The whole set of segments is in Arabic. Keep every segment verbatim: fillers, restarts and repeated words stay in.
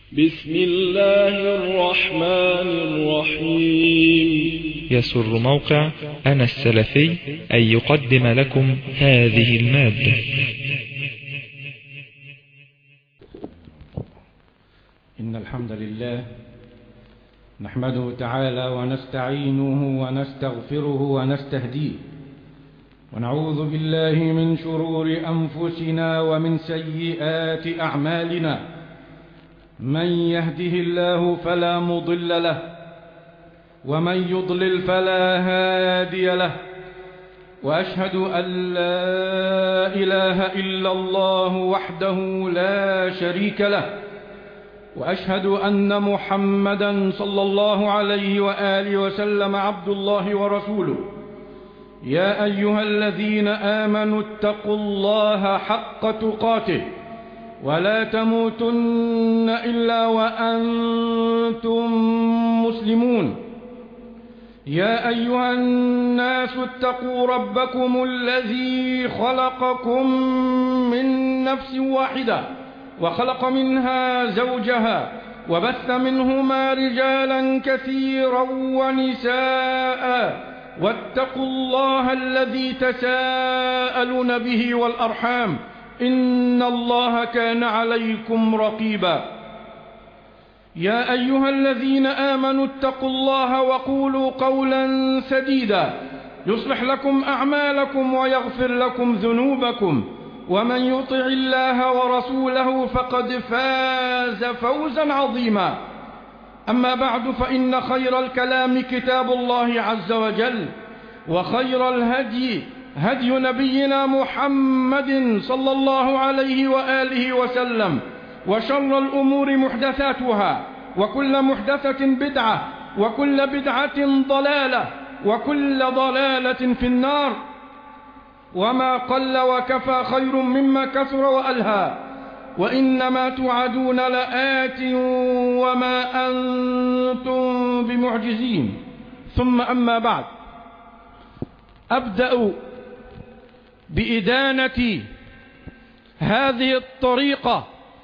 بسم الله الرحمن الرحيم. يسر موقع أنا السلفي أن يقدم لكم هذه المادة. إن الحمد لله نحمده تعالى ونستعينه ونستغفره ونستهديه، ونعوذ بالله من شرور أنفسنا ومن سيئات أعمالنا. من يهده الله فلا مضل له، ومن يضلل فلا هادي له، وأشهد أن لا إله إلا الله وحده لا شريك له، وأشهد أن محمدا صلى الله عليه وآله وسلم عبد الله ورسوله. يا أيها الذين آمنوا اتقوا الله حق تقاته ولا تموتن إلا وأنتم مسلمون. يا أيها الناس اتقوا ربكم الذي خلقكم من نفس واحدة وخلق منها زوجها وبث منهما رجالا كثيرا ونساء، واتقوا الله الذي تساءلون به والأرحام، إن الله كان عليكم رقيبا. يا أيها الذين آمنوا اتقوا الله وقولوا قولا سديدا يصلح لكم أعمالكم ويغفر لكم ذنوبكم، ومن يطع الله ورسوله فقد فاز فوزا عظيما. أما بعد، فإن خير الكلام كتاب الله عز وجل، وخير الهدي هدي نبينا محمد صلى الله عليه وآله وسلم، وشر الأمور محدثاتها، وكل محدثة بدعة، وكل بدعة ضلالة، وكل ضلالة في النار. وما قل وكفى خير مما كثر وألهى، وإنما توعدون لآت وما أنتم بمعجزين. ثم أما بعد، أبدأ بإدانة هذه الطريقة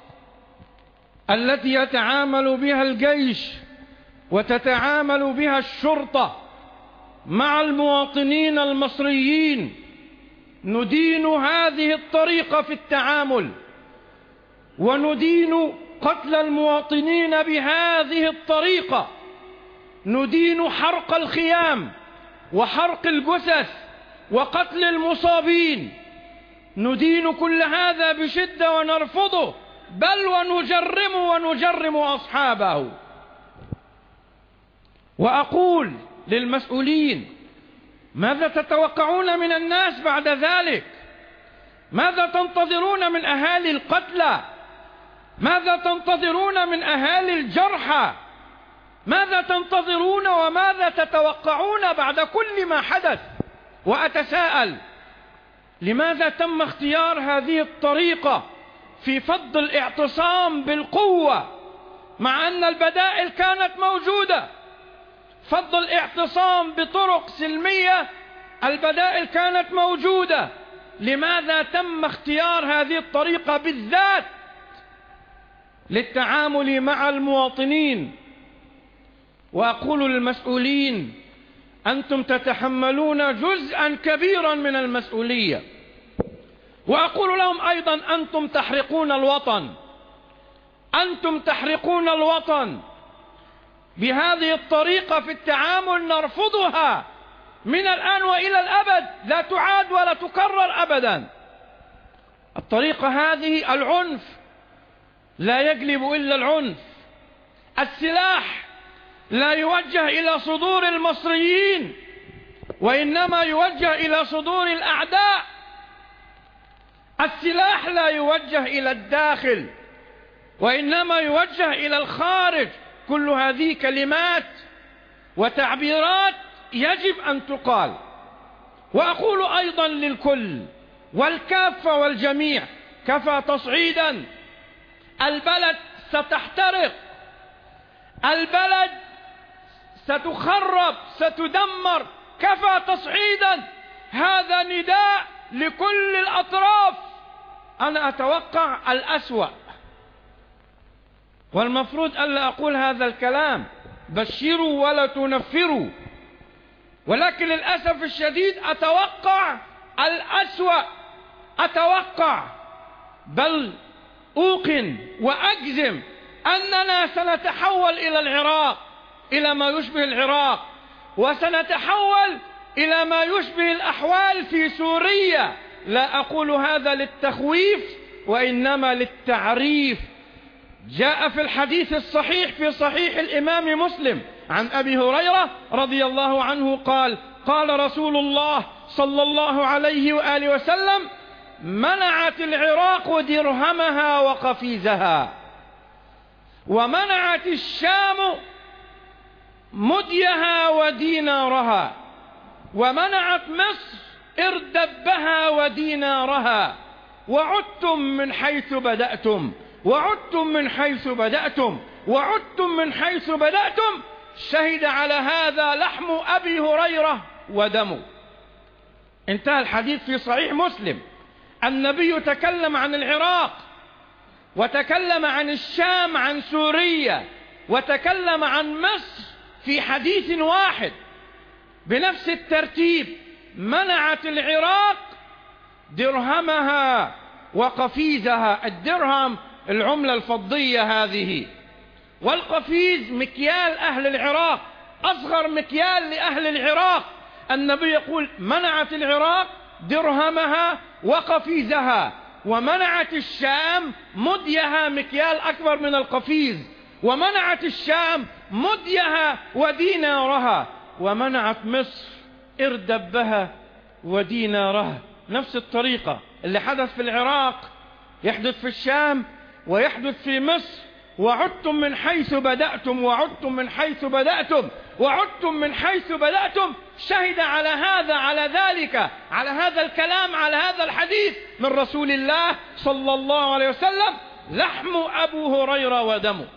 التي يتعامل بها الجيش وتتعامل بها الشرطة مع المواطنين المصريين. ندين هذه الطريقة في التعامل، وندين قتل المواطنين بهذه الطريقة، ندين حرق الخيام وحرق الجثث وقتل المصابين. ندين كل هذا بشدة ونرفضه، بل ونجرم ونجرم أصحابه. وأقول للمسؤولين: ماذا تتوقعون من الناس بعد ذلك؟ ماذا تنتظرون من أهالي القتلى؟ ماذا تنتظرون من أهالي الجرحى؟ ماذا تنتظرون وماذا تتوقعون بعد كل ما حدث؟ وأتساءل: لماذا تم اختيار هذه الطريقة في فض الاعتصام بالقوة مع أن البدائل كانت موجودة؟ فض الاعتصام بطرق سلمية، البدائل كانت موجودة. لماذا تم اختيار هذه الطريقة بالذات للتعامل مع المواطنين؟ وأقول للمسؤولين: أنتم تتحملون جزءا كبيرا من المسؤولية. وأقول لهم أيضا: أنتم تحرقون الوطن، أنتم تحرقون الوطن. بهذه الطريقة في التعامل نرفضها من الآن وإلى الأبد، لا تعاد ولا تكرر أبدا. الطريقة هذه العنف لا يجلب إلا العنف. السلاح لا يوجه إلى صدور المصريين، وإنما يوجه إلى صدور الأعداء. السلاح لا يوجه إلى الداخل، وإنما يوجه إلى الخارج. كل هذه كلمات وتعبيرات يجب أن تقال. وأقول أيضا للكل والكافة والجميع: كفى تصعيدا، البلد ستحترق، البلد ستخرب، ستدمر. كفى تصعيدا. هذا نداء لكل الأطراف. أنا أتوقع الأسوأ، والمفروض ألا أقول هذا الكلام، بشروا ولا تنفروا، ولكن للأسف الشديد أتوقع الأسوأ، أتوقع بل أوقن وأجزم أننا سنتحول إلى العراق، إلى ما يشبه العراق، وسنتحول إلى ما يشبه الأحوال في سوريا. لا أقول هذا للتخويف وإنما للتعريف. جاء في الحديث الصحيح في صحيح الإمام مسلم عن أبي هريرة رضي الله عنه قال: قال رسول الله صلى الله عليه وآله وسلم: منعت العراق درهمها وقفيزها، ومنعت الشام مديها ودينارها، ومنعت مصر اردبها ودينارها، وعدتم من حيث بدأتم، وعدتم من حيث بدأتم، وعدتم من حيث بدأتم. شهد على هذا لحم أبي هريرة ودمه. انتهى الحديث في صحيح مسلم. النبي تكلم عن العراق، وتكلم عن الشام، عن سوريا، وتكلم عن مصر في حديث واحد بنفس الترتيب. منعت العراق درهمها وقفيزها. الدرهم العملة الفضية هذه، والقفيز مكيال أهل العراق، أصغر مكيال لأهل العراق. النبي يقول: منعت العراق درهمها وقفيزها، ومنعت الشام مديها، مكيال أكبر من القفيز، ومنعت الشام مديها ودينارها، ومنعت مصر اردبها ودينارها. نفس الطريقة اللي حدث في العراق يحدث في الشام ويحدث في مصر. وعدتم من حيث بدأتم، وعدتم من حيث بدأتم، وعدتم من حيث بدأتم. شهد على هذا، على ذلك، على هذا الكلام، على هذا الحديث من رسول الله صلى الله عليه وسلم لحم أبو هريرة ودمه.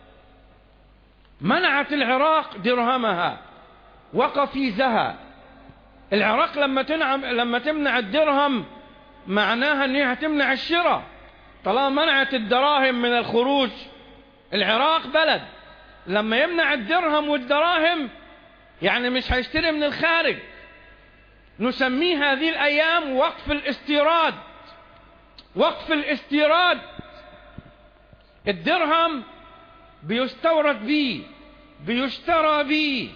منعت العراق درهمها وقفيزها. العراق لما تنعم لما تمنع الدرهم معناها أنها تمنع الشراء. طالما منعت الدراهم من الخروج، العراق بلد لما يمنع الدرهم والدراهم يعني مش هيشتري من الخارج. نسميه هذه الأيام وقف الاستيراد. وقف الاستيراد. الدرهم بيستورد بيه، بيشترى بيه،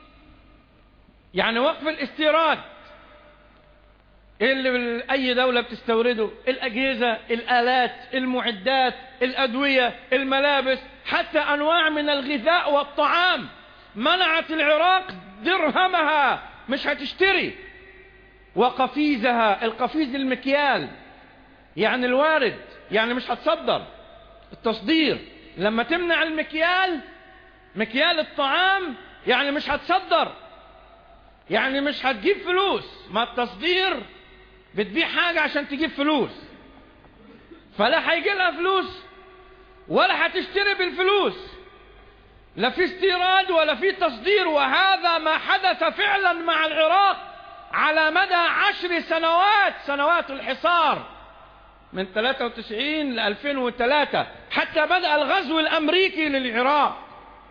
يعني وقف الاستيراد. ايه اللي اي دولة بتستورده؟ الاجهزة، الالات، المعدات، الادوية، الملابس، حتى انواع من الغذاء والطعام. منعت العراق درهمها، مش هتشتري. وقفيزها، القفيز المكيال يعني الوارد، يعني مش هتصدر. التصدير لما تمنع المكيال، مكيال الطعام، يعني مش هتصدر، يعني مش هتجيب فلوس. ما التصدير بتبيع حاجة عشان تجيب فلوس، فلا هيجي لها فلوس ولا هتشتري بالفلوس، لا في استيراد ولا في تصدير. وهذا ما حدث فعلا مع العراق على مدى عشر سنوات، سنوات الحصار من ثلاثة وتسعين ل ألفين وثلاثة، حتى بدأ الغزو الأمريكي للعراق.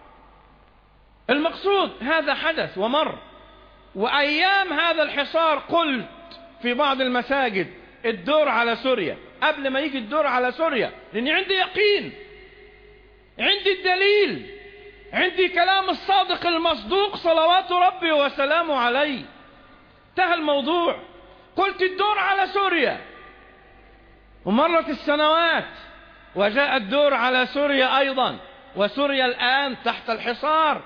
المقصود هذا حدث ومر. وأيام هذا الحصار قلت في بعض المساجد الدور على سوريا، قبل ما يجي الدور على سوريا، لأني عندي يقين، عندي الدليل، عندي كلام الصادق المصدوق صلوات ربي وسلامه عليه. انتهى الموضوع. قلت الدور على سوريا، ومرت السنوات وجاء الدور على سوريا أيضا. وسوريا الآن تحت الحصار،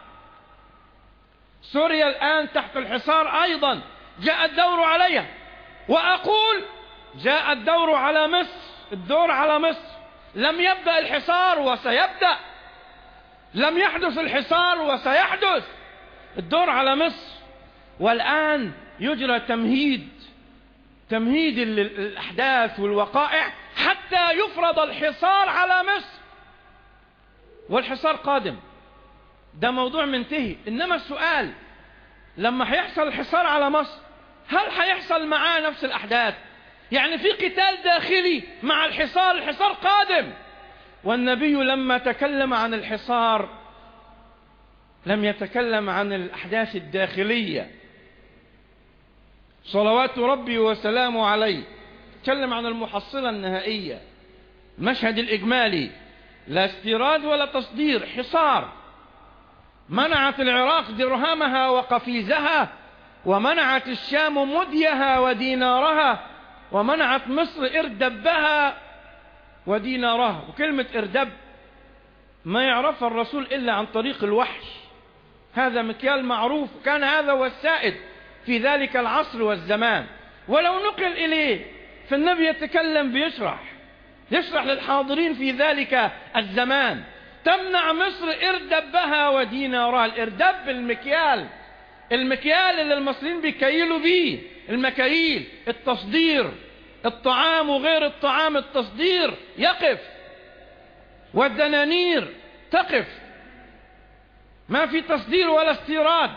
سوريا الآن تحت الحصار أيضا. جاء الدور عليها. وأقول جاء الدور على مصر، الدور على مصر. لم يبدأ الحصار وسيبدأ، لم يحدث الحصار وسيحدث. الدور على مصر. والآن يجرى تمهيد، تمهيد الأحداث والوقائع حتى يفرض الحصار على مصر. والحصار قادم، ده موضوع منتهي. إنما السؤال لما هيحصل الحصار على مصر، هل هيحصل معاه نفس الأحداث؟ يعني في قتال داخلي مع الحصار، الحصار قادم، والنبي لما تكلم عن الحصار لم يتكلم عن الأحداث الداخلية صلوات ربي وسلامه عليه، تكلم عن المحصلة النهائية، المشهد الإجمالي، لا استيراد ولا تصدير، حصار. منعت العراق درهمها وقفيزها، ومنعت الشام مديها ودينارها، ومنعت مصر إردبها ودينارها. وكلمة إردب ما يعرفها الرسول إلا عن طريق الوحي، هذا مكيال معروف، كان هذا هو السائد في ذلك العصر والزمان. ولو نقل إليه فالنبي يتكلم بيشرح يشرح للحاضرين في ذلك الزمان. تمنع مصر إردبها ودينارها. الإردب المكيال، المكيال اللي المصريين بيكيلوا بيه، المكاييل، التصدير، الطعام وغير الطعام، التصدير يقف والدنانير تقف، ما في تصدير ولا استيراد.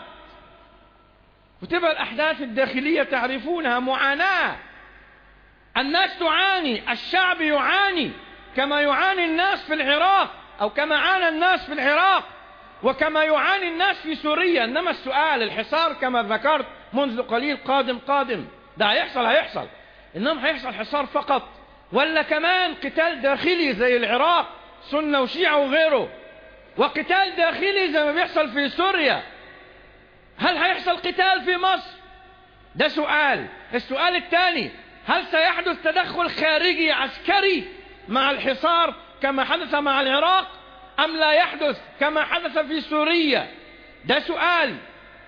وتبقى الأحداث الداخلية تعرفونها معاناة، الناس تعاني، الشعب يعاني كما يعاني الناس في العراق، أو كما عانى الناس في العراق، وكما يعاني الناس في سوريا. إنما السؤال الحصار كما ذكرت منذ قليل قادم قادم، ده هيحصل هيحصل إنما هيحصل حصار فقط ولا كمان قتال داخلي زي العراق، سنة وشيعة وغيره، وقتال داخلي زي ما بيحصل في سوريا؟ هل هيحصل قتال في مصر؟ ده سؤال. السؤال الثاني، هل سيحدث تدخل خارجي عسكري مع الحصار كما حدث مع العراق، أم لا يحدث كما حدث في سوريا؟ ده سؤال.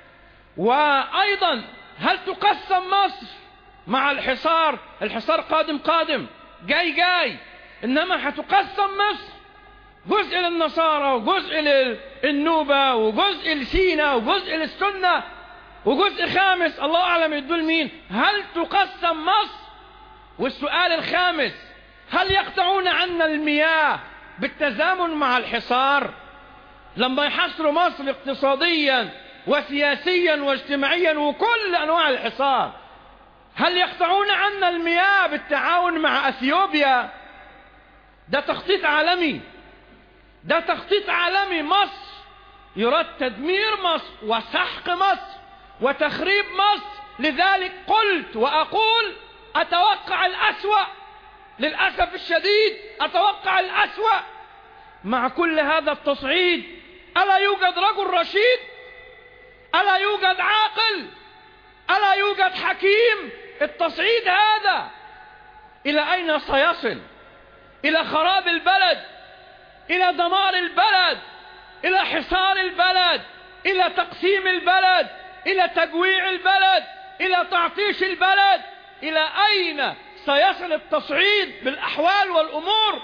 وأيضا هل تقسم مصر مع الحصار؟ الحصار قادم قادم، جاي جاي، إنما هتقسم مصر جزء للنصارى وجزء للنوبة وجزء لسيناء وجزء للسنة وجزء خامس الله أعلم يدول مين. هل تقسم مصر؟ والسؤال الخامس، هل يقطعون عنا المياه بالتزامن مع الحصار؟ لما يحصروا مصر اقتصاديا وسياسيا واجتماعيا وكل أنواع الحصار، هل يقطعون عنا المياه بالتعاون مع أثيوبيا؟ ده تخطيط عالمي، ده تخطيط عالمي. مصر يراد تدمير مصر وسحق مصر وتخريب مصر. لذلك قلت وأقول أتوقع الأسوأ، للأسف الشديد أتوقع الأسوأ مع كل هذا التصعيد. ألا يوجد رجل رشيد؟ ألا يوجد عاقل؟ ألا يوجد حكيم؟ التصعيد هذا إلى أين سيصل؟ إلى خراب البلد، إلى دمار البلد، إلى حصار البلد، إلى تقسيم البلد، إلى تجويع البلد، إلى تعطيش البلد. إلى أين سيصل التصعيد بالأحوال والأمور؟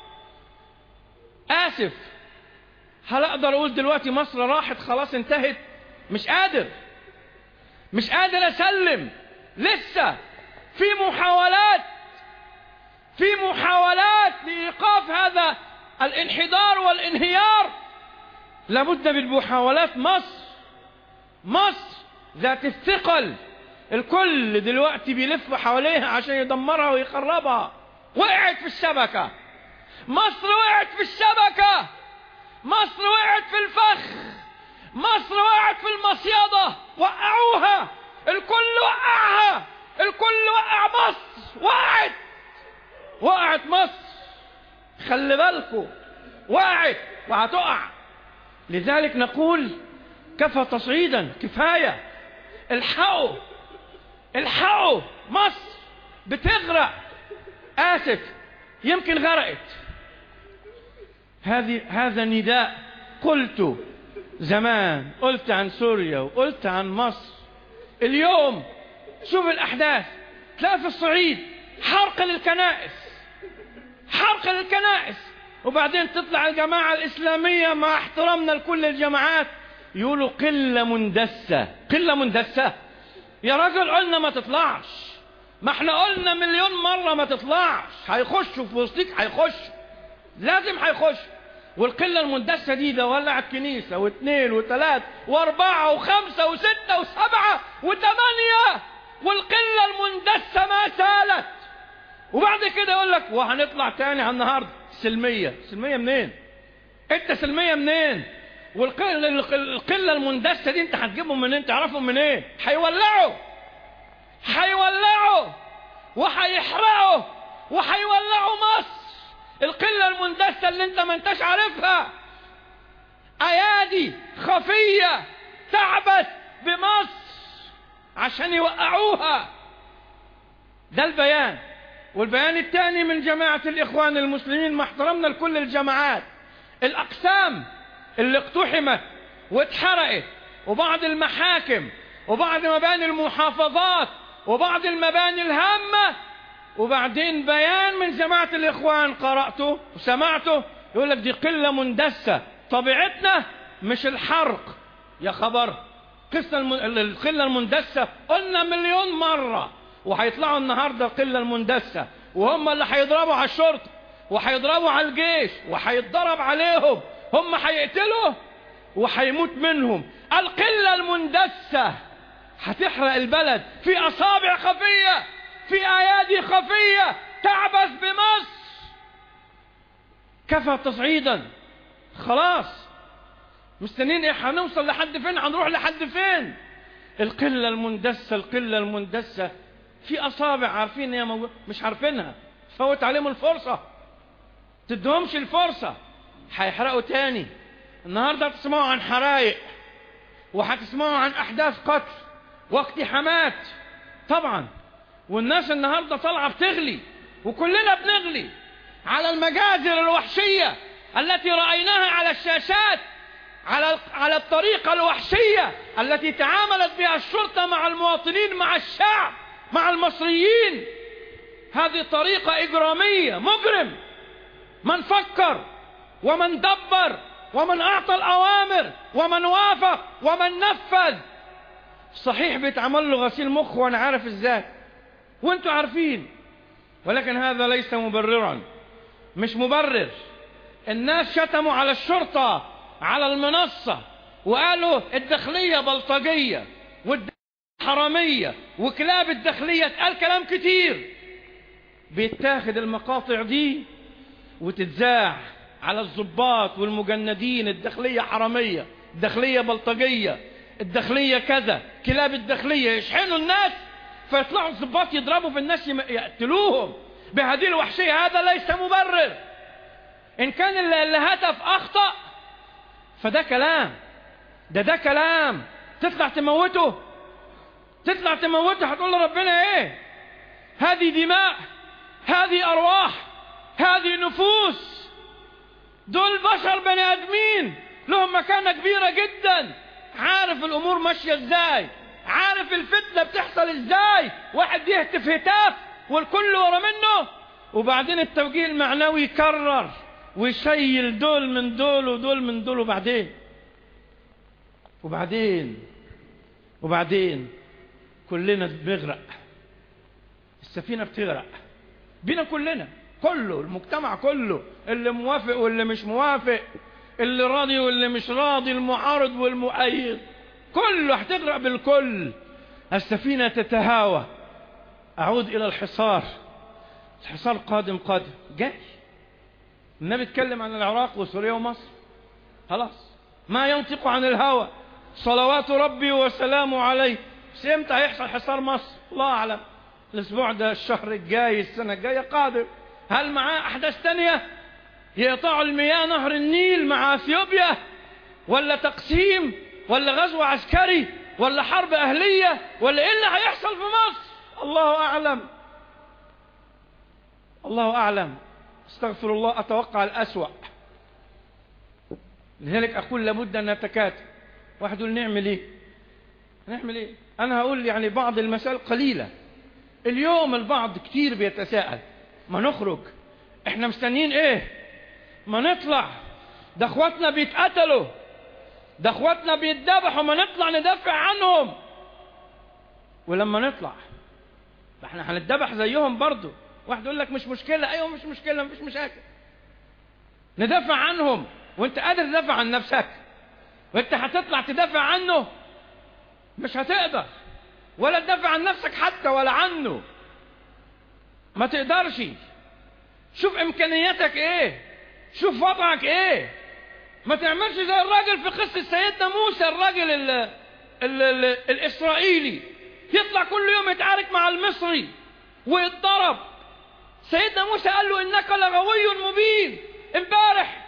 آسف، هل أقدر أقول دلوقتي مصر راحت خلاص انتهت؟ مش قادر، مش قادر أسلم. لسه في محاولات، في محاولات لإيقاف هذا الانحدار والانهيار. لابد من محاولات. مصر مصر ذات الثقل، الكل دلوقتي بيلف حواليها عشان يدمرها ويخربها. وقعت في الشبكة، مصر وقعت في الشبكة، مصر وقعت في الفخ، مصر وقعت في المصيدة، وقعوها، الكل وقعها، الكل وقع مصر، وقعت وقعت مصر، خلي بالكم وقعت وهتقع. لذلك نقول كفى تصعيدا، كفاية، الحقوا الحقوا، مصر بتغرق. آسف، يمكن غرقت. هذه هذا نداء قلت زمان، قلت عن سوريا وقلت عن مصر. اليوم شوف الأحداث، تلاقي في الصعيد حرق للكنائس، حرق للكنائس، وبعدين تطلع الجماعة الإسلامية مع احترامنا لكل الجماعات يقولوا قلة مندسة. قلة مندسة يا راجل، قلنا ما تطلعش، ما احنا قلنا مليون مرة ما تطلعش. هيخشوا في وسطيك، هيخشوا، لازم هيخشوا. والقلة المندسة دي ده ولعت كنيسة واثنين وثلاث واربعة وخمسة وستة وسبعة وثمانية، والقلة المندسة ما سالت. وبعد كده يقول لك وهنطلع تاني على النهاردة. سلمية. سلمية منين؟ انت سلمية منين؟ والقلة المندسة دي انت هتجيبهم منين؟ تعرفهم منين؟ هيولعوا هيولعوا وهيحرقوا وهيولعوا مصر. القلة المندسة اللي انت ما انتش عارفها، ايادي خفية تعبت بمصر عشان يوقعوها. ده البيان. والبيان الثاني من جماعة الإخوان المسلمين، مع احترامنا لكل الجماعات، الأقسام اللي اقتحمت واتحرقت، وبعض المحاكم، وبعض مباني المحافظات، وبعض المباني الهامة، وبعدين بيان من جماعة الإخوان قرأته وسمعته يقول لك دي قلة مندسة، طبيعتنا مش الحرق. يا خبر، قصة القلة المندسة قلنا مليون مرة، وهيطلعوا النهاردة القلة المندسة، وهم اللي هيضربوا على الشرطة وهيضربوا على الجيش وهيتضرب عليهم، هم هيقتلوا وهيموت منهم. القلة المندسة هتحرق البلد في أصابع خفية، في أيادي خفية تعبث بمصر. كفى تصعيدا، خلاص مستنين ايه؟ هنوصل لحد فين؟ هنروح لحد فين؟ القلة المندسة القلة المندسة في أصابع عارفين هي موجودة، مش عارفينها، فوت عليهم الفرصة، تدهمش الفرصة، هيحرقوا تاني. النهاردة هتسمعوا عن حرايق، وهتسمعوا عن أحداث قتل واقتحامات طبعا، والناس النهاردة طالعة بتغلي، وكلنا بنغلي على المجازر الوحشية التي رأيناها على الشاشات، على على الطريقة الوحشية التي تعاملت بها الشرطة مع المواطنين، مع الشعب، مع المصريين. هذه طريقة إجرامية، مجرم. من فكر ومن دبر ومن أعطى الأوامر ومن وافق ومن نفذ. صحيح بيتعمل له غسيل مخ وأنا عارف إزاي، وأنتوا عارفين، ولكن هذا ليس مبررا، مش مبرر. الناس شتموا على الشرطة على المنصة وقالوا الداخلية بلطجية والداخلية حرامية وكلاب الداخلية، قال كلام كتير. بيتاخد المقاطع دي وتتذاع على الضباط والمجندين، الداخلية حرامية، الداخلية بلطجية، الداخلية كذا، كلاب الداخلية، يشحنوا الناس فيطلعوا الضباط يضربوا في الناس يقتلوهم بهذه الوحشية. هذا ليس مبرر. إن كان اللي هتف أخطأ فده كلام، ده ده كلام. تطلع تموته، تطلع تموته، هتقول لربنا ايه؟ هذه دماء، هذه أرواح، هذه نفوس، دول بشر بني آدمين لهم مكانة كبيرة جدا. عارف الأمور ماشية ازاي، عارف الفتنة بتحصل ازاي. واحد يهتف هتاف والكل ورا منه، وبعدين التوجيه المعنوي يكرر ويشيل دول من دول ودول من دول، وبعدين وبعدين وبعدين كلنا بنغرق، السفينة بتغرق بينا كلنا، كله المجتمع كله، اللي موافق واللي مش موافق، اللي راضي واللي مش راضي، المعارض والمؤيد، كله هتغرق بالكل. السفينة تتهاوى. أعود إلى الحصار. الحصار قادم قادم جاي. النبي اتكلم عن العراق وسوريا ومصر، خلاص ما ينطق عن الهوى، صلوات ربي وسلامه عليه. بس امتى هيحصل حصار مصر؟ الله أعلم. الأسبوع ده، الشهر الجاي، السنة الجاية قادم. هل معاه أحداث تانية؟ يقطعوا المياه نهر النيل مع أثيوبيا، ولا تقسيم، ولا غزو عسكري، ولا حرب أهلية، ولا إيه اللي هيحصل في مصر؟ الله أعلم، الله أعلم. استغفر الله، أتوقع الأسوأ. لذلك أقول لابد أن نتكاتف. واحد يقول نعمل إيه؟ نعمل إيه؟ أنا هقول يعني بعض المسائل قليلة. اليوم البعض كتير بيتساءل، ما نخرج، إحنا مستنيين إيه؟ ما نطلع، ده أخواتنا بيتقتلوا، ده أخواتنا بيتذبحوا، ما نطلع ندافع عنهم. ولما نطلع إحنا هنتذبح زيهم برضو. واحد يقول لك مش مشكلة. أيوة مش مشكلة، مفيش مشاكل، ندافع عنهم. وانت قادر تدافع عن نفسك، وانت هتطلع تدافع عنه؟ مش هتقدر، ولا تدافع عن نفسك حتى ولا عنه، ما تقدرش. شوف امكانياتك ايه، شوف وضعك ايه. ما تعملش زي الراجل في قصة سيدنا موسى، الراجل ال ال ال الإسرائيلي يطلع كل يوم يتعارك مع المصري ويتضرب. سيدنا موسى قال له إنك لغوي مبين، امبارح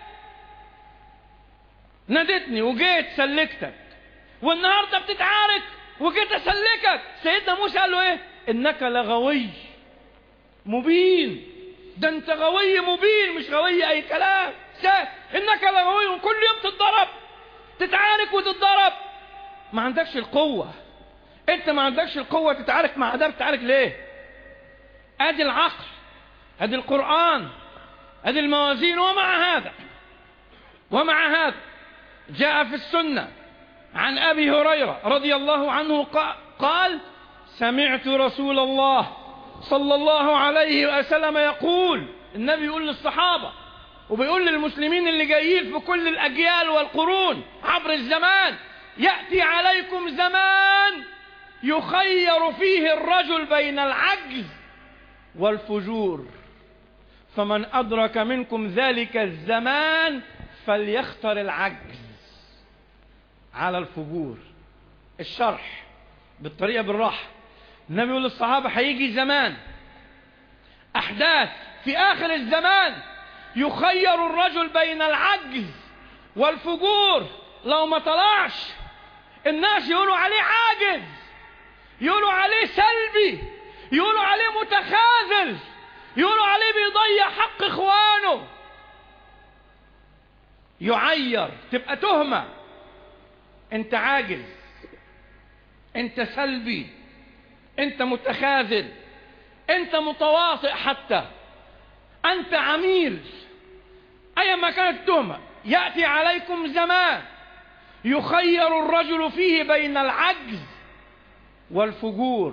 نادتني وجيت سلكتك، والنهاردة بتتعارك وجيت أسلكك. سيدنا موسى قال له إيه؟ إنك لغوي مبين. ده أنت غوي مبين، مش غوي أي كلام. إنك لغوي، كل يوم تتضرب، تتعارك وتتضرب، ما عندكش القوة. أنت ما عندكش القوة تتعارك مع ده، بتتعارك ليه؟ أدي العقل، أدي القرآن، أدي الموازين. ومع هذا ومع هذا جاء في السنة عن أبي هريرة رضي الله عنه قال: سمعت رسول الله صلى الله عليه وسلم يقول، النبي يقول للصحابة وبيقول للمسلمين اللي جايين في كل الأجيال والقرون عبر الزمان: يأتي عليكم زمان يخير فيه الرجل بين العجز والفجور، فمن أدرك منكم ذلك الزمان فليختر العجز على الفجور. الشرح بالطريقة بالراحة. النبي يقول للصحابة: هيجي زمان، أحداث في آخر الزمان يخير الرجل بين العجز والفجور. لو ما طلعش الناس يقولوا عليه عاجز، يقولوا عليه سلبي، يقولوا عليه متخاذل، يقولوا عليه بيضيع حق إخوانه، يعير، تبقى تهمة. أنت عاجز، أنت سلبي، أنت متخاذل، أنت متواطئ، حتى أنت عميل، أيما كانت التهمة. يأتي عليكم زمان يخير الرجل فيه بين العجز والفجور.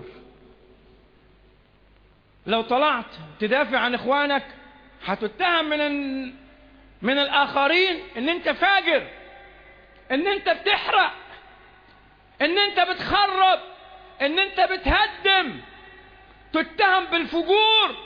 لو طلعت تدافع عن إخوانك هتتهم من من الآخرين إن أنت فاجر، إن أنت بتحرق، إن أنت بتخرب، إن أنت بتهدم، تتهم بالفجور.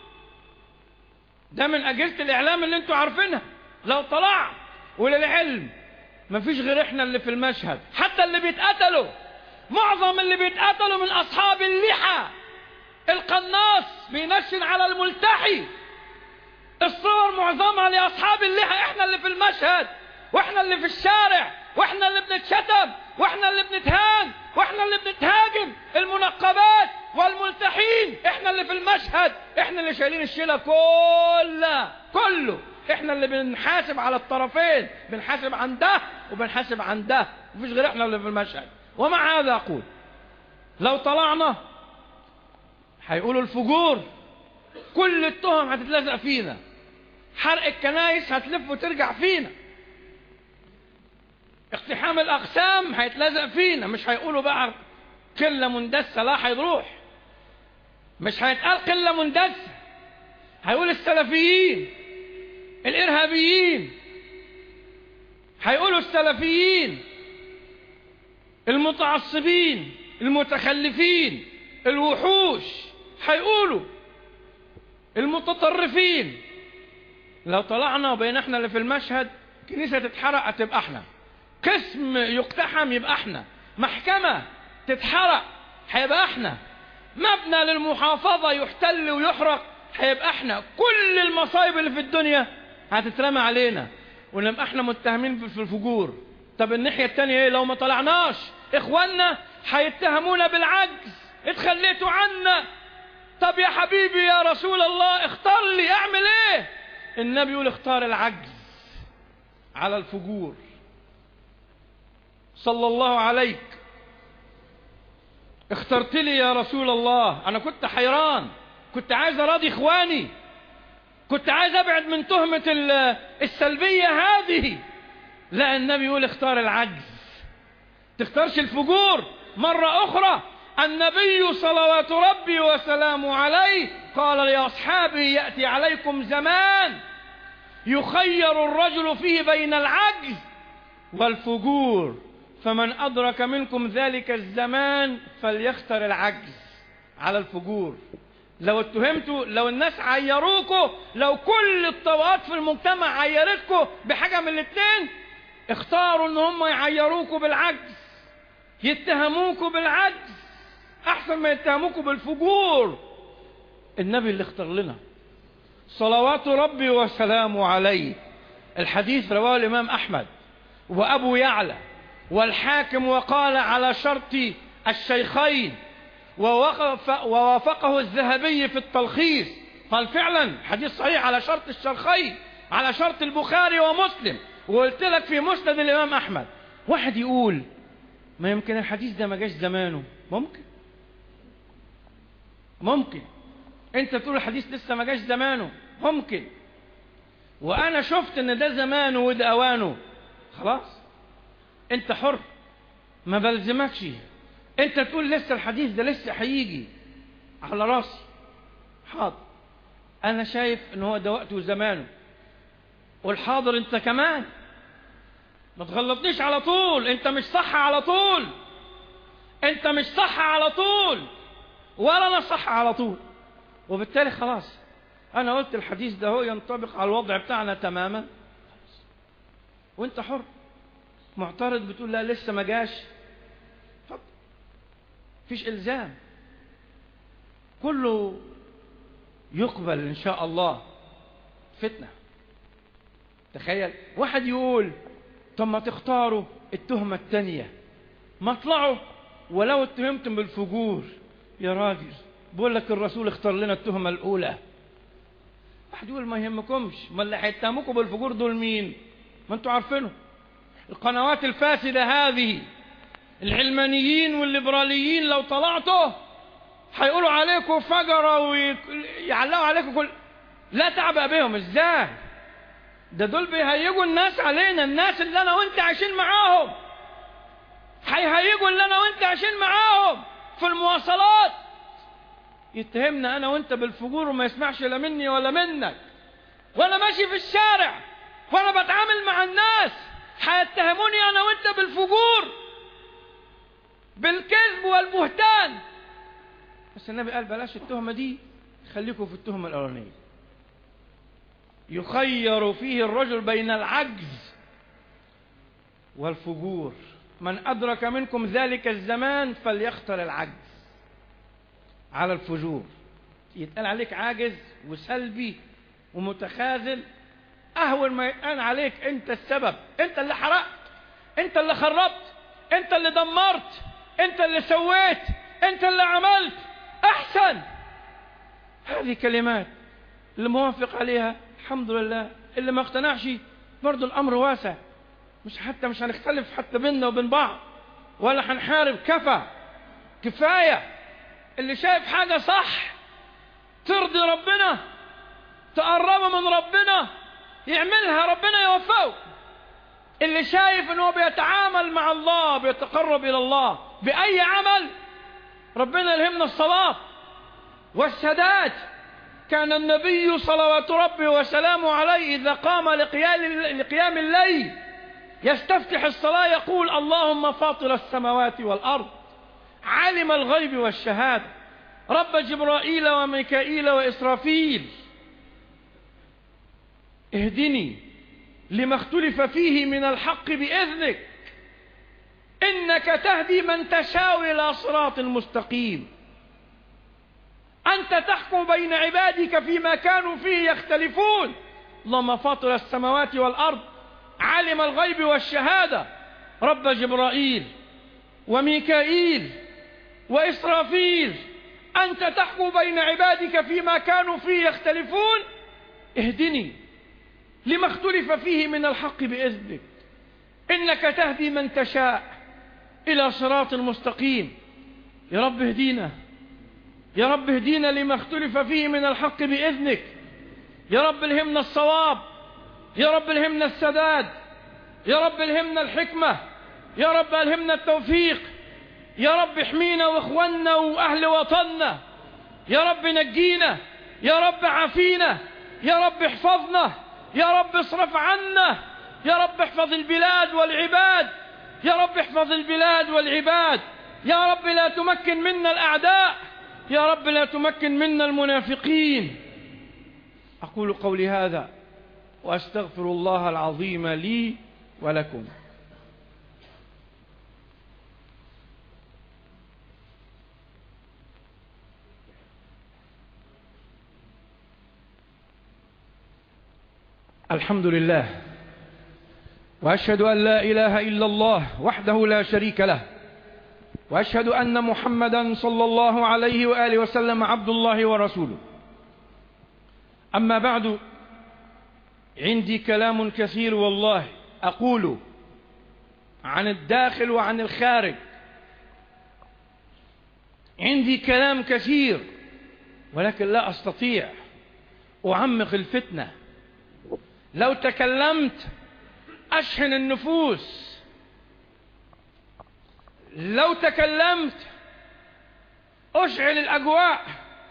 ده من أجهزة الإعلام اللي أنتوا عارفينها. لو طلعت، وللعلم مفيش غير إحنا اللي في المشهد، حتى اللي بيتقتلوا، معظم اللي بيتقتلوا من أصحاب اللحى. القناص بينشن على الملتحي الصور معظمها لأصحاب اللحى. إحنا اللي في المشهد، وإحنا اللي في الشارع، وإحنا اللي بنتشتم، وإحنا اللي بنتهان، وإحنا اللي بنتهاجم. المنقبات والملتحين إحنا اللي في المشهد، إحنا اللي شايلين الشيلة كلها كله. إحنا اللي بنحاسب على الطرفين، بنحاسب عن ده وبنحاسب عن ده، مفيش غير إحنا اللي في المشهد. ومع هذا أقول: لو طلعنا هيقولوا الفجور، كل التهم هتتلزق فينا، حرق الكنائس هتلف وترجع فينا، اقتحام الأقسام هيتلزق فينا. مش هيقولوا بقى قلة مندسة، لا، هيروح، مش هيتقال قلة مندسة، هيقول السلفيين الإرهابيين، هيقولوا السلفيين المتعصبين المتخلفين الوحوش، هيقولوا المتطرفين. لو طلعنا وبين احنا اللي في المشهد، كنيسة تتحرق هتبقى احنا، قسم يقتحم يبقى احنا، محكمة تتحرق هيبقى احنا، مبنى للمحافظة يحتل ويحرق هيبقى احنا. كل المصايب اللي في الدنيا هتترمى علينا ونبقى احنا متهمين في الفجور. طب الناحية التانية ايه؟ لو ما طلعناش اخواننا هيتهمونا بالعجز، اتخليتوا عنا. طب يا حبيبي يا رسول الله اختار لي، اعمل ايه؟ النبي يقول: اختار العجز على الفجور. صلى الله عليك. اخترت لي يا رسول الله. انا كنت حيران، كنت عايز اراضي اخواني، كنت عايز ابعد من تهمة السلبية هذه. لا، النبي يقول: اختار العجز، تختارش الفجور. مرة اخرى النبي صلوات ربي وسلامه عليه قال لأصحابه: يأتي عليكم زمان يخير الرجل فيه بين العجز والفجور، فمن أدرك منكم ذلك الزمان فليختر العجز على الفجور. لو اتهمتوا، لو الناس عيروكوا، لو كل الطبقات في المجتمع عيرتكوا بحاجة من الاثنين، اختاروا ان هم يعيروكوا بالعجز، يتهموكوا بالعجز احسن ما يتهموكوا بالفجور. النبي اللي اختار لنا صلوات ربي وسلامه عليه. الحديث رواه الإمام أحمد وأبو يعلى والحاكم، وقال على شرط الشيخين، ووافقه الذهبي في التلخيص. قال فعلا حديث صحيح على شرط الشيخين، على شرط البخاري ومسلم. وقلت لك في مسند الإمام أحمد. واحد يقول ما يمكن الحديث ده ما جاش زمانه. ممكن ممكن انت تقول الحديث لسه ما جاش زمانه، ممكن. وانا شفت ان ده زمانه وده اوانه، خلاص انت حر، ما بلزمكش. انت تقول لسه الحديث ده لسه هيجي، على راسي، حاضر. انا شايف ان هو ده وقته وزمانه، والحاضر انت كمان. ما تغلطنيش على طول، انت مش صح على طول، انت مش صح على طول، ولا انا صح على طول. وبالتالي خلاص انا قلت الحديث ده هو ينطبق على الوضع بتاعنا تماما، وانت حر. معترض بتقول لا لسه ما جاش، اتفضل، مفيش الزام، كله يقبل ان شاء الله. فتنة. تخيل واحد يقول طب ما تختاروا التهمة الثانية، ما طلعوا ولو اتهمتم بالفجور. يا راجل بقول لك الرسول اختار لنا التهمة الأولى. واحد يقول ما يهمكمش، ما اللي هيتهموكوا بالفجور دول مين؟ ما انتوا عارفينه، القنوات الفاسدة هذه، العلمانيين والليبراليين. لو طلعتوا هيقولوا عليكم فجرة ويعلقوا عليكم كل. لا تعبأ بهم. ازاي؟ ده دول بيهيجوا الناس علينا، الناس اللي انا وانت عايشين معاهم هيهيجوا اللي انا وانت عايشين معاهم في المواصلات. يتهمنا انا وانت بالفجور وما يسمعش لا مني ولا منك. وانا ماشي في الشارع وانا بتعامل مع الناس هيتهموني انا وانت بالفجور، بالكذب والبهتان. بس النبي قال بلاش التهمة دي، خليكم في التهمة الأولانية. يخير فيه الرجل بين العجز والفجور. من أدرك منكم ذلك الزمان فليختر العجز على الفجور. يتقال عليك عاجز وسلبي ومتخاذل، أهون ما يتقال عليك أنت السبب، أنت اللي حرقت، أنت اللي خربت، أنت اللي دمرت، أنت اللي سويت، أنت اللي عملت. أحسن. هذه كلمات اللي موافق عليها الحمد لله، اللي ما اقتنعش برضو الأمر واسع، مش حتى مش هنختلف حتى بيننا وبين بعض ولا هنحارب. كفى كفاية. اللي شايف حاجة صح ترضي ربنا، تقرب من ربنا، يعملها ربنا يوفقه. اللي شايف انه بيتعامل مع الله، بيتقرب الى الله بأي عمل، ربنا يلهمنا الصواب والسداد. كان النبي صلوات ربي وسلامه عليه إذا قام لقيام الليل يستفتح الصلاة يقول اللهم فاطر السماوات والأرض عالم الغيب والشهادة رب جبرائيل وميكائيل وإسرافيل اهدني لما اختلف فيه من الحق بإذنك إنك تهدي من تشاء إلى صراط مستقيم. أنت تحكم بين عبادك فيما كانوا فيه يختلفون. اللهم فاطر السماوات والأرض عالم الغيب والشهادة رب جبرائيل وميكائيل وإسرافيل أنت تحكم بين عبادك فيما كانوا فيه يختلفون اهدني لما اختلف فيه من الحق بإذنك إنك تهدي من تشاء إلى صراط مستقيم. يا رب اهدينا، يا رب اهدينا لما اختلف فيه من الحق بإذنك. يا رب الهمنا الصواب، يا رب الهمنا السداد، يا رب الهمنا الحكمة، يا رب الهمنا التوفيق. يا رب احمينا واخواننا واهل وطننا، يا رب نجينا، يا رب عافينا، يا رب احفظنا، يا رب اصرف عنا، يا رب احفظ البلاد والعباد، يا رب احفظ البلاد والعباد، يا رب لا تمكن منا الأعداء، يا رب لا تمكن منا المنافقين. أقول قولي هذا وأستغفر الله العظيم لي ولكم. الحمد لله، وأشهد أن لا إله إلا الله وحده لا شريك له، وأشهد أن محمدا صلى الله عليه وآله وسلم عبد الله ورسوله. أما بعد، عندي كلام كثير والله أقوله عن الداخل وعن الخارج. عندي كلام كثير ولكن لا أستطيع أعمق الفتنة. لو تكلمت أشحن النفوس، لو تكلمت أشعل الأجواء،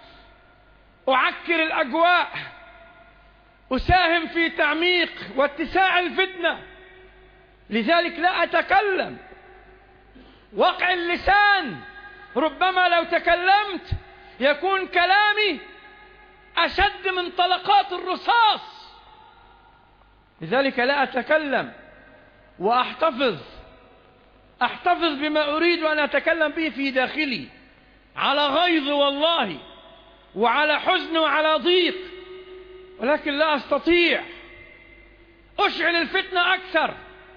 أعكر الأجواء، أساهم في تعميق واتساع الفتنة. لذلك لا أتكلم. وقع اللسان، ربما لو تكلمت يكون كلامي أشد من طلقات الرصاص. لذلك لا أتكلم وأحتفظ أحتفظ بما أريد أن أتكلم به في داخلي، على غيظ والله، وعلى حزن وعلى ضيق، ولكن لا أستطيع. أشعل الفتنة أكثر،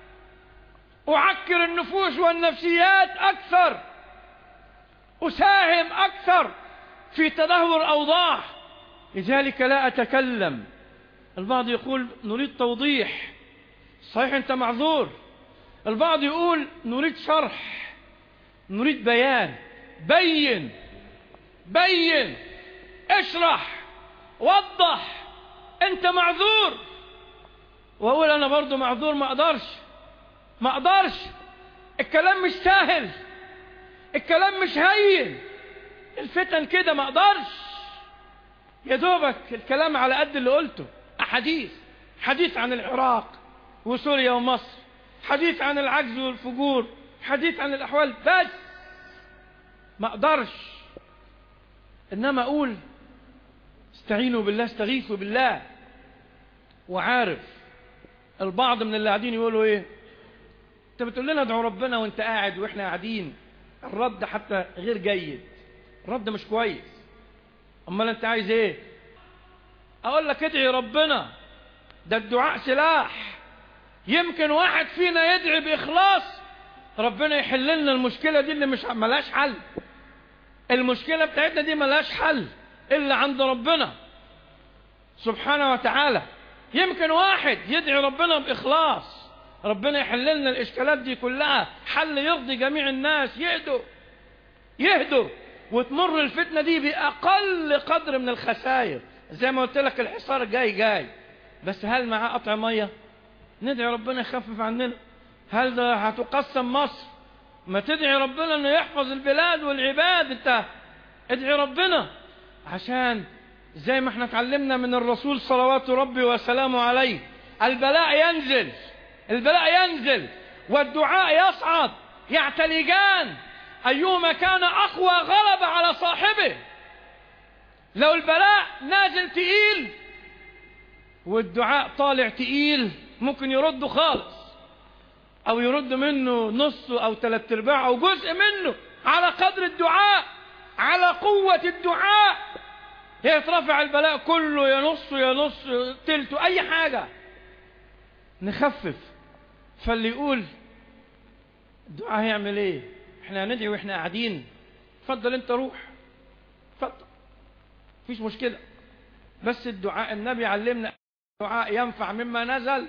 أعكر النفوس والنفسيات أكثر، أساهم أكثر في تدهور أوضاع. لذلك لا أتكلم. البعض يقول نريد توضيح، صحيح أنت معذور. البعض يقول نريد شرح، نريد بيان. بين بين اشرح، وضح، أنت معذور. وأقول أنا برضو معذور، ما أقدرش ما أقدرش الكلام مش سهل، الكلام مش هين، الفتن كده ما أقدرش. يا دوبك الكلام على قد اللي قلته. أحاديث حديث عن العراق وسوريا ومصر، حديث عن العجز والفجور، حديث عن الأحوال، بس ما أقدرش. إنما أقول استعينوا بالله، استغيثوا بالله. وعارف البعض من اللي قاعدين يقولوا إيه، أنت بتقول لنا ادعوا ربنا وأنت قاعد وإحنا قاعدين. الرد حتى غير جيد، الرد مش كويس. أمال أنت عايز إيه؟ أقول لك ادعي ربنا، ده الدعاء سلاح. يمكن واحد فينا يدعي بإخلاص ربنا يحل لنا المشكلة دي اللي مش ملاش حل. المشكلة بتاعتنا دي ملاش حل إلا عند ربنا سبحانه وتعالى. يمكن واحد يدعي ربنا بإخلاص ربنا يحل لنا الإشكالات دي كلها، حل يرضي جميع الناس، يهدوا يهدوا وتمر الفتنة دي بأقل قدر من الخسائر. زي ما قلت لك الحصار جاي جاي، بس هل معاه قطع مية؟ ندعي ربنا يخفف عننا. هل ده هتقسم مصر؟ ما تدعي ربنا انه يحفظ البلاد والعباد. انت ادعي ربنا، عشان زي ما احنا اتعلمنا من الرسول صلوات ربي وسلامه عليه، البلاء ينزل البلاء ينزل والدعاء يصعد، يعتلجان، أيهما كان أقوى غلب على صاحبه. لو البلاء نازل تقيل والدعاء طالع تقيل، ممكن يرده خالص، أو يرد منه نصه أو ثلاث ارباع أو جزء منه، على قدر الدعاء، على قوة الدعاء. يترفع البلاء كله، يا نصه يا نص تلته، أي حاجة نخفف. فاللي يقول الدعاء هيعمل ايه؟ احنا هندعي واحنا قاعدين. اتفضل انت روح، اتفضل، مفيش مشكلة. بس الدعاء النبي علمنا الدعاء ينفع مما نزل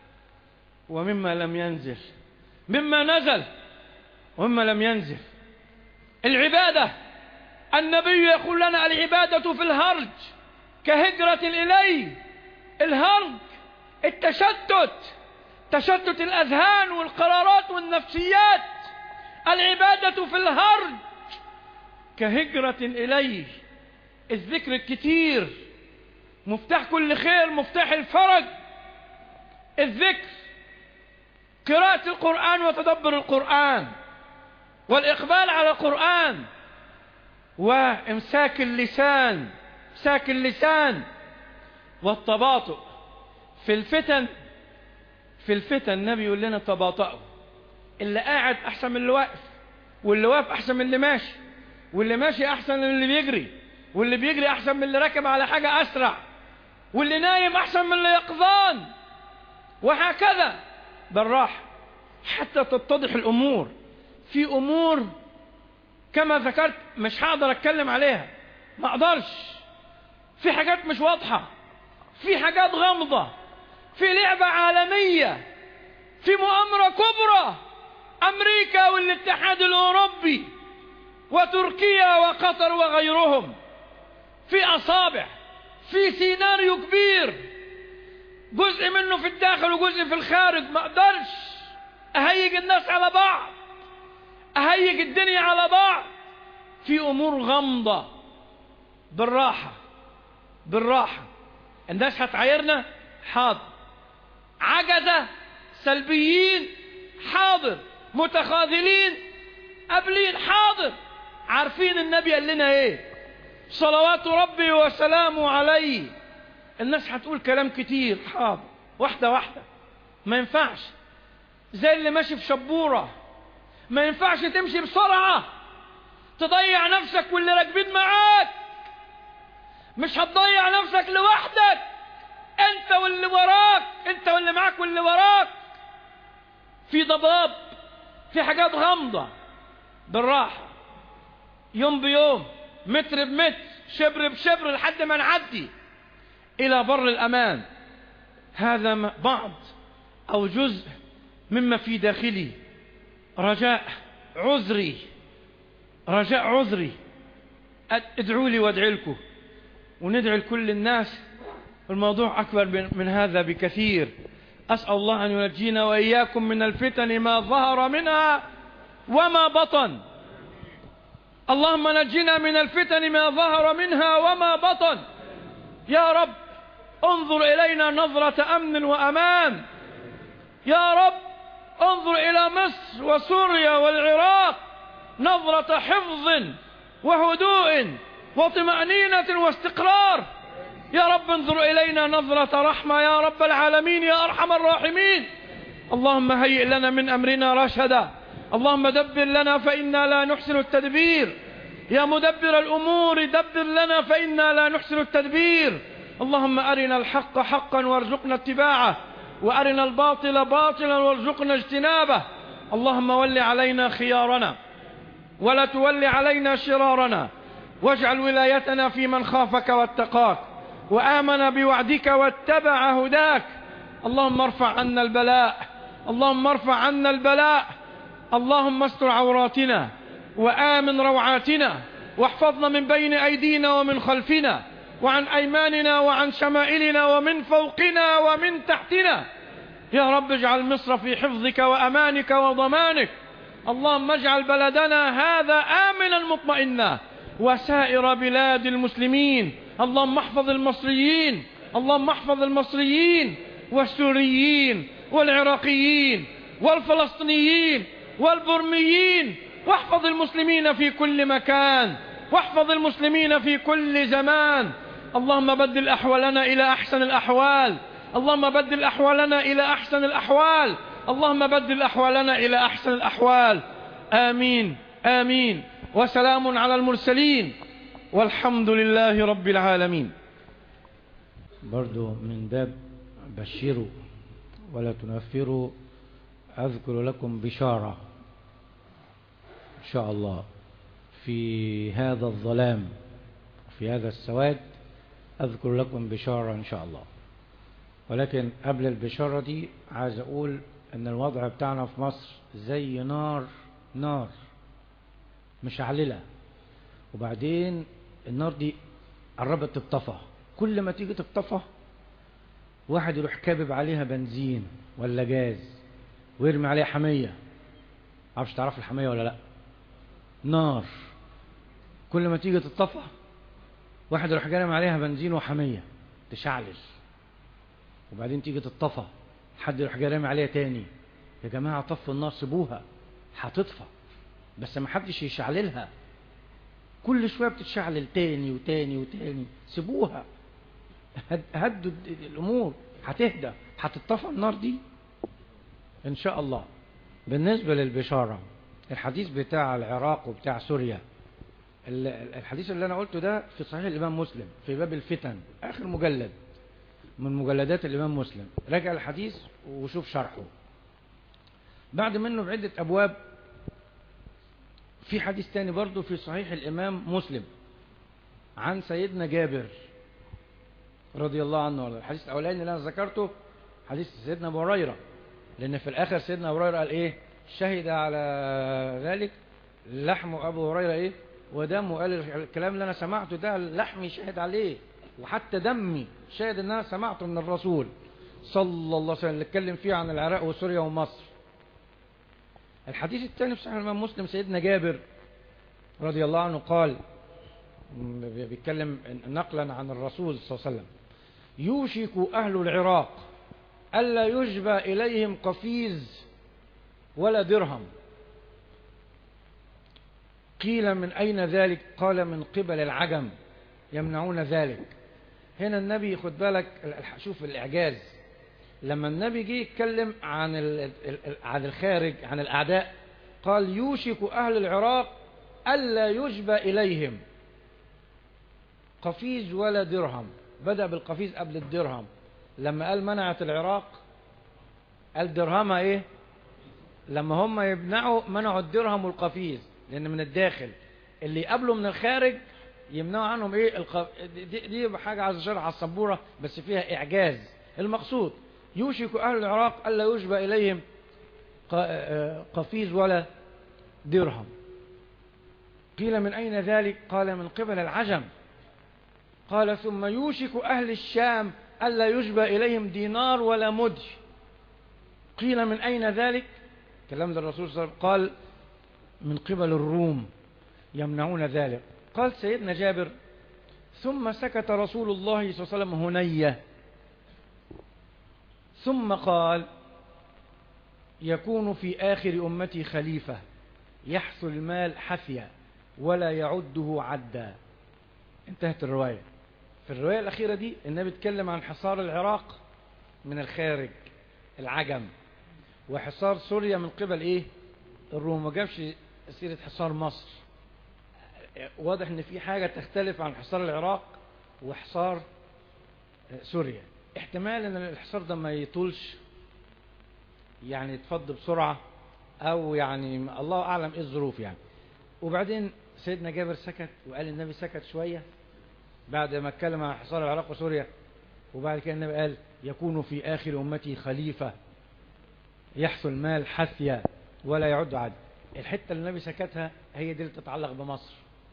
ومما لم ينزل، مما نزل ومما لم ينزل. العبادة، النبي يقول لنا العبادة في الهرج كهجرة إليه. الهرج التشتت، تشتت الأذهان والقرارات والنفسيات. العبادة في الهرج كهجرة إليه. الذكر الكتير مفتاح كل خير، مفتاح الفرج. الذكر، قراءة القرآن وتدبر القرآن والإقبال على القرآن. وامساك اللسان، امساك اللسان والتباطؤ في الفتن. في الفتن النبي يقول لنا تباطؤوا، اللي قاعد احسن من اللي واقف، واللي واقف احسن من اللي ماشي، واللي ماشي احسن من اللي بيجري، واللي بيجري احسن من اللي راكب على حاجة اسرع، واللي نايم احسن من اللي يقظان، وهكذا بالراحة حتى تتضح الامور. في امور كما ذكرت مش هقدر اتكلم عليها، ما اقدرش، في حاجات مش واضحة، في حاجات غامضة، في لعبة عالمية، في مؤامرة كبرى، امريكا والاتحاد الاوروبي وتركيا وقطر وغيرهم، في اصابع، في سيناريو كبير، جزء منه في الداخل وجزء في الخارج. ما اقدرش اهيج الناس على بعض، اهيج الدنيا على بعض، في امور غامضة. بالراحة بالراحة. الناس هتعايرنا، حاضر. عجزة، سلبيين، حاضر. متخاذلين، قابلين، حاضر. عارفين النبي قال لنا ايه؟ صلوات ربي وسلامه عليه. الناس هتقول كلام كتير، حاضر، واحدة واحدة. ما ينفعش زي اللي ماشي في شبورة، ما ينفعش تمشي بسرعة تضيع نفسك واللي راكبين معاك. مش هتضيع نفسك لوحدك، انت واللي وراك، انت واللي معاك واللي وراك. في ضباب، في حاجات غامضة. بالراحة، يوم بيوم، متر بمتر، شبر بشبر، لحد ما نعدي إلى بر الأمان. هذا بعض أو جزء مما في داخلي. رجاء عذري، رجاء عذري. ادعوا لي وادعي لكم، وندعي لكل الناس. الموضوع أكبر من هذا بكثير. أسأل الله أن ينجينا وإياكم من الفتن ما ظهر منها وما بطن. اللهم نجنا من الفتن ما ظهر منها وما بطن. يا رب انظر إلينا نظرة أمن وأمان. يا رب انظر إلى مصر وسوريا والعراق نظرة حفظ وهدوء وطمأنينة واستقرار. يا رب انظر إلينا نظرة رحمة يا رب العالمين يا أرحم الراحمين. اللهم هيئ لنا من أمرنا رشدا. اللهم دبر لنا فإنا لا نحسن التدبير. يا مدبر الأمور دبر لنا فإنا لا نحسن التدبير. اللهم أرنا الحق حقا وارزقنا اتباعه، وأرنا الباطل باطلا وارزقنا اجتنابه. اللهم ول علينا خيارنا ولا تول علينا شرارنا، واجعل ولايتنا في من خافك واتقاك وآمن بوعدك واتبع هداك. اللهم ارفع عنا البلاء، اللهم ارفع عنا البلاء. اللهم استر عوراتنا وآمن روعاتنا، واحفظنا من بين أيدينا ومن خلفنا وعن أيماننا وعن شمائلنا ومن فوقنا ومن تحتنا. يا رب اجعل مصر في حفظك وأمانك وضمانك. اللهم اجعل بلدنا هذا آمنا مطمئنا وسائر بلاد المسلمين. اللهم احفظ المصريين، اللهم احفظ المصريين والسوريين والعراقيين والفلسطينيين والبرميين، واحفظ المسلمين في كل مكان، واحفظ المسلمين في كل زمان. اللهم بدل أحوالنا إلى أحسن الأحوال، اللهم بدل أحوالنا إلى أحسن الأحوال، اللهم بدل أحوالنا إلى أحسن الأحوال. آمين آمين. وسلام على المرسلين والحمد لله رب العالمين. برضو من باب بشروا ولا تنفروا، أذكر لكم بشارة إن شاء الله في هذا الظلام، في هذا السواد. أذكر لكم بشارة إن شاء الله. ولكن قبل البشارة دي عايز أقول أن الوضع بتاعنا في مصر زي نار نار مشعللة، وبعدين النار دي قربت تطفى. كل ما تيجي تطفى واحد يروح كابب عليها بنزين ولا جاز ويرمي عليها حمية. عارفش تعرف الحمية ولا لا؟ نار كل ما تيجي تطفى واحد يروح جارم عليها بنزين وحمية تشعلل، وبعدين تيجي تطفى حد يروح جارم عليها تاني. يا جماعة طفوا النار، سيبوها هتطفى، بس ما حدش يشعللها. كل شوية بتتشعلل تاني وتاني وتاني. سيبوها، هدوا الأمور، هتهدى، هتطفى النار دي إن شاء الله. بالنسبة للبشارة، الحديث بتاع العراق وبتاع سوريا، الحديث اللي أنا قلته ده في صحيح الإمام مسلم في باب الفتن، آخر مجلد من مجلدات الإمام مسلم. راجع الحديث وشوف شرحه. بعد منه بعدة أبواب في حديث تاني برضو في صحيح الإمام مسلم عن سيدنا جابر رضي الله عنه وارضاه. الحديث الأولاني اللي أنا ذكرته حديث سيدنا أبو هريرة، لأن في الآخر سيدنا أبو هريرة قال إيه؟ شهد على ذلك لحم أبو هريرة إيه؟ ودمه. قال الكلام اللي أنا سمعته ده لحمي شهد عليه، وحتى دمي شهد أن أنا سمعته من الرسول صلى الله عليه وسلم، اللي اتكلم فيه عن العراق وسوريا ومصر. الحديث الثاني في صحيح الإمام مسلم سيدنا جابر رضي الله عنه قال، بيتكلم نقلا عن الرسول صلى الله عليه وسلم: يوشك أهل العراق ألا يجبى إليهم قفيز ولا درهم. قيل من أين ذلك؟ قال من قبل العجم يمنعون ذلك. هنا النبي خد بالك، شوف الإعجاز، لما النبي جه يتكلم عن عن الخارج عن الأعداء قال يوشك أهل العراق ألا يجبى إليهم قفيز ولا درهم. بدأ بالقفيز قبل الدرهم. لما قال منعت العراق قال درهمها إيه؟ لما هم يمنعوا منعوا الدرهم والقفيز، لأن من الداخل اللي يقابلوا من الخارج يمنعوا عنهم إيه؟ القف... دي, دي حاجة عايز أشرح على السبورة بس فيها إعجاز. المقصود يوشك أهل العراق ألا يجبى إليهم قفيز ولا درهم. قيل من أين ذلك؟ قال من قبل العجم. قال ثم يوشك أهل الشام ألا يجبى إليهم دينار ولا مدج. قيل من أين ذلك؟ كلام للرسول صلى الله عليه وسلم قال من قبل الروم يمنعون ذلك. قال سيدنا جابر: ثم سكت رسول الله صلى الله عليه وسلم هنية، ثم قال: يكون في آخر أمتي خليفة يحثو المال حثيا ولا يعده عدا. انتهت الرواية. في الرواية الأخيرة دي النبي اتكلم عن حصار العراق من الخارج العجم، وحصار سوريا من قبل ايه؟ الروم. ما جابش سيرة حصار مصر. واضح ان في حاجة تختلف عن حصار العراق وحصار سوريا. احتمال ان الحصار ده ما يطولش، يعني يتفض بسرعة، او يعني الله اعلم ايه الظروف يعني. وبعدين سيدنا جابر سكت، وقال النبي سكت شوية بعد ما اتكلم عن حصار العراق وسوريا، وبعد كده النبي قال: يكون في آخر أمتي خليفة يحثو المال حثيا ولا يعد عد. الحتة اللي النبي سكتها هي دي اللي تتعلق بمصر.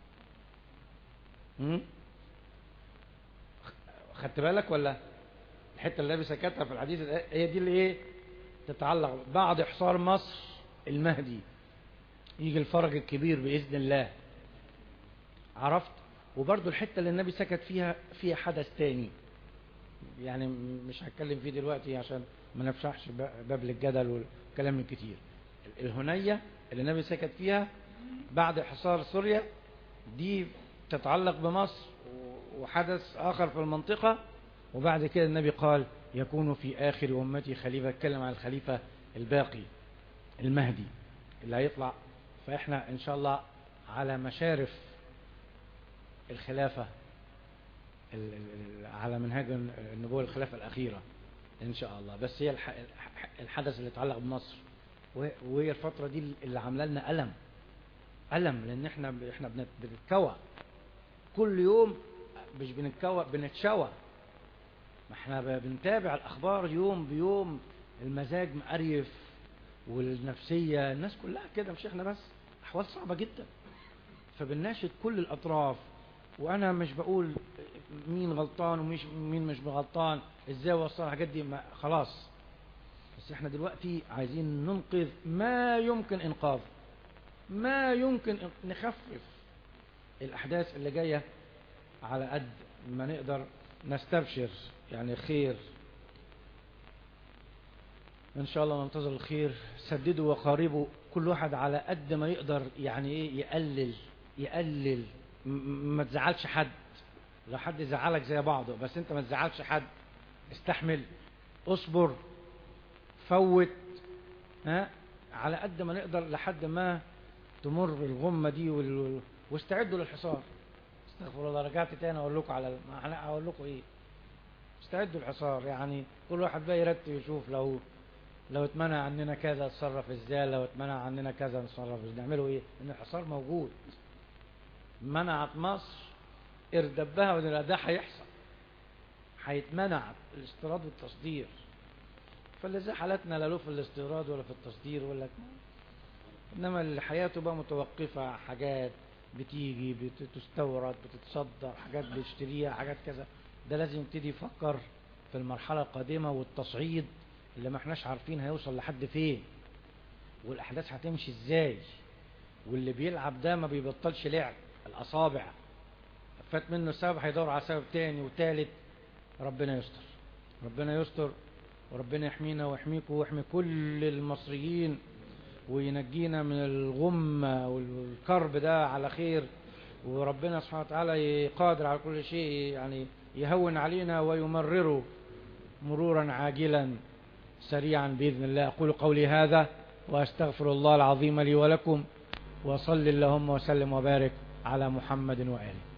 خدت بالك ولا؟ الحتة اللي النبي سكتها في الحديث هي دي اللي ايه؟ تتعلق بعد حصار مصر المهدي، يجي الفرج الكبير بإذن الله. عرفت؟ وبرضو الحتة اللي النبي سكت فيها فيها حدث تاني، يعني مش هتكلم فيه دلوقتي عشان ما نفشحش باب للجدل والكلام الكتير. الهنية اللي النبي سكت فيها بعد حصار سوريا دي تتعلق بمصر وحدث آخر في المنطقة. وبعد كده النبي قال: يكون في آخر أمتي خليفة. اتكلم عن الخليفة الباقي المهدي اللي هيطلع. فإحنا إن شاء الله على مشارف الخلافة على منهاج النبوة الخلافة الأخيرة إن شاء الله. بس هي الحدث اللي يتعلق بمصر، وهي الفترة دي اللي عامله لنا ألم ألم لأن إحنا إحنا بنتكوى كل يوم، مش بنتكوى بنتشوى. ما إحنا بنتابع الأخبار يوم بيوم، المزاج مقريف والنفسية الناس كلها كده، مش إحنا بس، أحوال صعبة جدا. فبنناشد كل الأطراف، وأنا مش بقول مين غلطان ومش مين مش غلطان، إزاي وصل الحاجات دي، خلاص. بس إحنا دلوقتي عايزين ننقذ ما يمكن إنقاذ، ما يمكن نخفف الأحداث اللي جاية على قد ما نقدر نستبشر يعني خير إن شاء الله. ننتظر الخير. سددوا وقاربوا، كل واحد على قد ما يقدر يعني إيه يقلل يقلل ما تزعلش حد، لو حد زعلك زي بعضه، بس انت ما تزعلش حد، استحمل، اصبر، فوت، ها على قد ما نقدر لحد ما تمر الغمة دي وال... واستعدوا للحصار. استغفر الله، رجعت تاني اقول لكم على انا اقول لكم ايه، استعدوا للحصار. يعني كل واحد بقى يرتب يشوف لو لو اتمنع عننا كذا اتصرف ازاي، لو اتمنع عننا كذا نتصرف ازاي، نعمله ايه، ان الحصار موجود. منعت مصر اردبها، وده ده هيحصل، هيتمنع الاستيراد والتصدير. فاللي زي حالتنا لا له في الاستيراد ولا في التصدير ولا، انما اللي حياته بقى متوقفة، حاجات بتيجي بتستورد بتتصدر، حاجات بيشتريها، حاجات كذا، ده لازم يبتدي يفكر في المرحلة القادمة والتصعيد اللي ما احناش عارفين هيوصل لحد فين، والاحداث هتمشي ازاي. واللي بيلعب ده ما بيبطلش لعب، الاصابع فات منه سبب هيدور على سبب تاني وتالت. ربنا يستر، ربنا يستر، وربنا يحمينا ويحميكم ويحمي كل المصريين، وينجينا من الغمة والكرب ده على خير. وربنا سبحانه وتعالى قادر على كل شيء، يعني يهون علينا ويمرره مرورا عاجلا سريعا بإذن الله. أقول قولي هذا وأستغفر الله العظيم لي ولكم، وصل اللهم وسلم وبارك على محمد وآله.